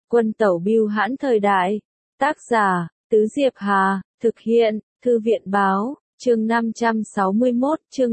Quân tẩu bưu hãn thời đại. Tác giả, Tứ Diệp Hà, thực hiện, Thư viện báo, chương 561, chương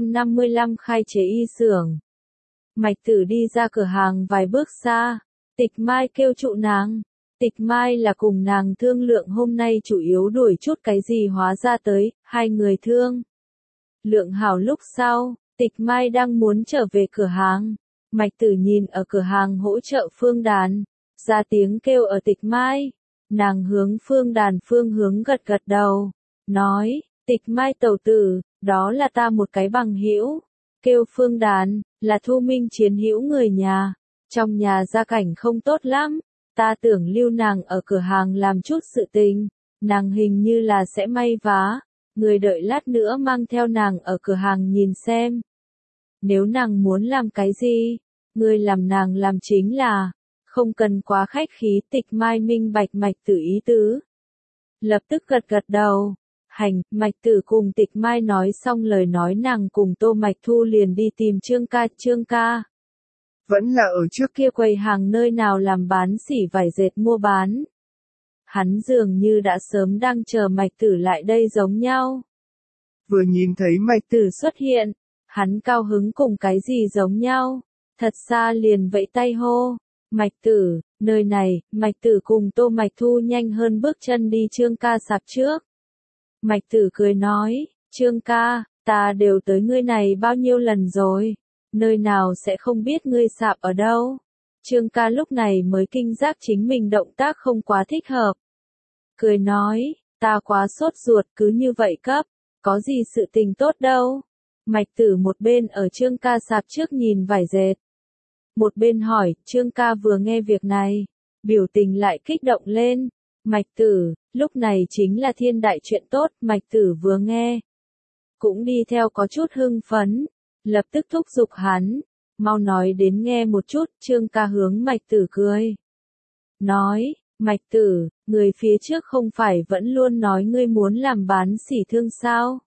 555 khai chế y xưởng. Mạch Tử đi ra cửa hàng vài bước xa, Tịch Mai kêu trụ nàng. Tịch Mai là cùng nàng thương lượng hôm nay chủ yếu đuổi chút cái gì hóa ra tới, hai người thương. Lượng hảo lúc sau, Tịch Mai đang muốn trở về cửa hàng. Mạch Tử nhìn ở cửa hàng hỗ trợ Phương Đàn, ra tiếng kêu ở Tịch Mai. Nàng hướng Phương Đàn phương hướng gật gật đầu, nói, Tịch Mai tẩu tử, đó là ta một cái bằng hữu. Kêu Phương Đàn, là Thu Minh chiến hữu người nhà. Trong nhà gia cảnh không tốt lắm, ta tưởng lưu nàng ở cửa hàng làm chút sự tình. Nàng hình như là sẽ may vá, người đợi lát nữa mang theo nàng ở cửa hàng nhìn xem. Nếu nàng muốn làm cái gì, người làm nàng làm chính là, không cần quá khách khí. Tịch Mai minh bạch Mạch Tử ý tứ. Lập tức gật gật đầu. Hành, Mạch Tử cùng Tịch Mai nói xong lời nói nàng cùng Tô Mạch Thu liền đi tìm Trương ca. Trương ca vẫn là ở trước kia quầy hàng nơi nào làm bán xỉ vải dệt mua bán. Hắn dường như đã sớm đang chờ Mạch Tử lại đây giống nhau. Vừa nhìn thấy Mạch Tử xuất hiện, hắn cao hứng cùng cái gì giống nhau, thật xa liền vẫy tay hô, Mạch Tử, nơi này. Mạch Tử cùng Tô Mạch Thu nhanh hơn bước chân đi Trương ca sạp trước. Mạch Tử cười nói, Trương ca, ta đều tới ngươi này bao nhiêu lần rồi, nơi nào sẽ không biết ngươi sạp ở đâu. Trương ca lúc này mới kinh giác chính mình động tác không quá thích hợp. Cười nói, ta quá sốt ruột cứ như vậy cấp, có gì sự tình tốt đâu. Mạch Tử một bên ở Trương ca sạp trước nhìn vải dệt, một bên hỏi. Trương ca vừa nghe việc này, biểu tình lại kích động lên. Mạch Tử, lúc này chính là thiên đại chuyện tốt. Mạch Tử vừa nghe, cũng đi theo có chút hưng phấn, lập tức thúc giục hắn, mau nói đến nghe một chút. Trương ca hướng Mạch Tử cười, nói, Mạch Tử, người phía trước không phải vẫn luôn nói ngươi muốn làm bán xỉ thương sao?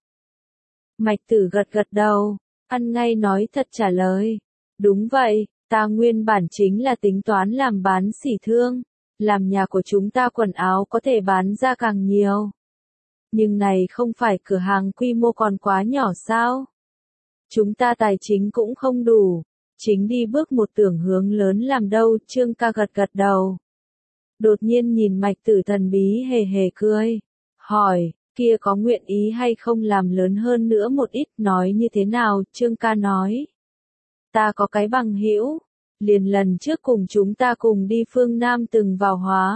Mạch Tử gật gật đầu, ăn ngay nói thật trả lời, đúng vậy, ta nguyên bản chính là tính toán làm bán xỉ thương, làm nhà của chúng ta quần áo có thể bán ra càng nhiều. Nhưng này không phải cửa hàng quy mô còn quá nhỏ sao? Chúng ta tài chính cũng không đủ, chính đi bước một tưởng hướng lớn làm đâu. Trương ca gật gật đầu. Đột nhiên nhìn Mạch Tử thần bí hề hề cười, hỏi, kia có nguyện ý hay không làm lớn hơn nữa một ít, nói như thế nào? Trương ca nói, ta có cái bằng hữu, liền lần trước cùng chúng ta cùng đi phương Nam từng vào hóa.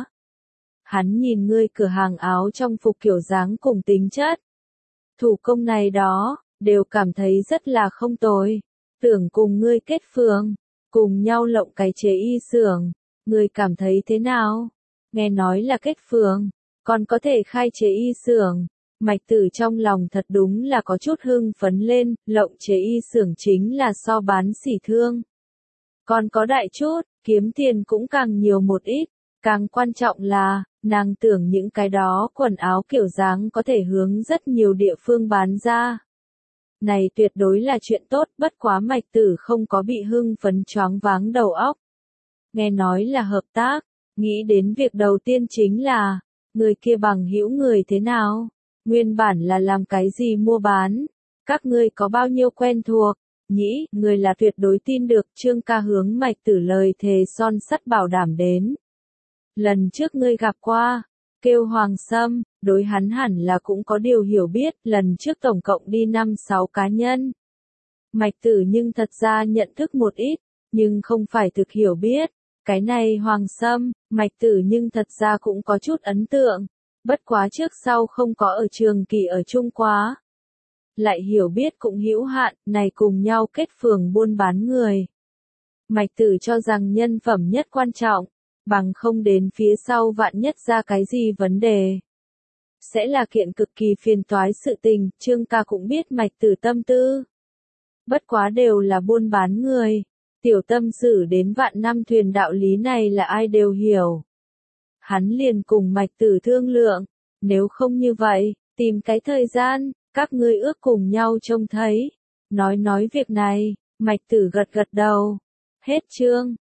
Hắn nhìn ngươi cửa hàng áo trong phục kiểu dáng cùng tính chất, thủ công này đó, đều cảm thấy rất là không tồi. Tưởng cùng ngươi kết phường, cùng nhau lộng cái chế y xưởng, ngươi cảm thấy thế nào? Nghe nói là kết phường, còn có thể khai chế y xưởng. Mạch Tử trong lòng thật đúng là có chút hưng phấn lên, lộng chế y xưởng chính là so bán xỉ thương. Còn có đại chút, kiếm tiền cũng càng nhiều một ít, càng quan trọng là, nàng tưởng những cái đó quần áo kiểu dáng có thể hướng rất nhiều địa phương bán ra. Này tuyệt đối là chuyện tốt, bất quá Mạch Tử không có bị hưng phấn choáng váng đầu óc. Nghe nói là hợp tác, nghĩ đến việc đầu tiên chính là, người kia bằng hữu người thế nào? Nguyên bản là làm cái gì mua bán? Các ngươi có bao nhiêu quen thuộc? Nhĩ, người là tuyệt đối tin được. Trương ca hướng Mạch Tử lời thề son sắt bảo đảm đến. Lần trước ngươi gặp qua, kêu Hoàng Sâm, đối hắn hẳn là cũng có điều hiểu biết, lần trước tổng cộng đi 5-6 cá nhân. Mạch Tử nhưng thật ra nhận thức một ít, nhưng không phải thực hiểu biết. Cái này Hoàng Sâm, Mạch Tử nhưng thật ra cũng có chút ấn tượng, bất quá trước sau không có ở trường kỳ ở chung quá. Lại hiểu biết cũng hữu hạn, này cùng nhau kết phường buôn bán người. Mạch Tử cho rằng nhân phẩm nhất quan trọng, bằng không đến phía sau vạn nhất ra cái gì vấn đề, sẽ là kiện cực kỳ phiền toái sự tình. Trương ca cũng biết Mạch Tử tâm tư, bất quá đều là buôn bán người, tiểu tâm xử đến vạn năm thuyền đạo lý này là ai đều hiểu. Hắn liền cùng Mạch Tử thương lượng, nếu không như vậy, tìm cái thời gian, các ngươi ước cùng nhau trông thấy, nói việc này. Mạch Tử gật gật đầu. Hết chương.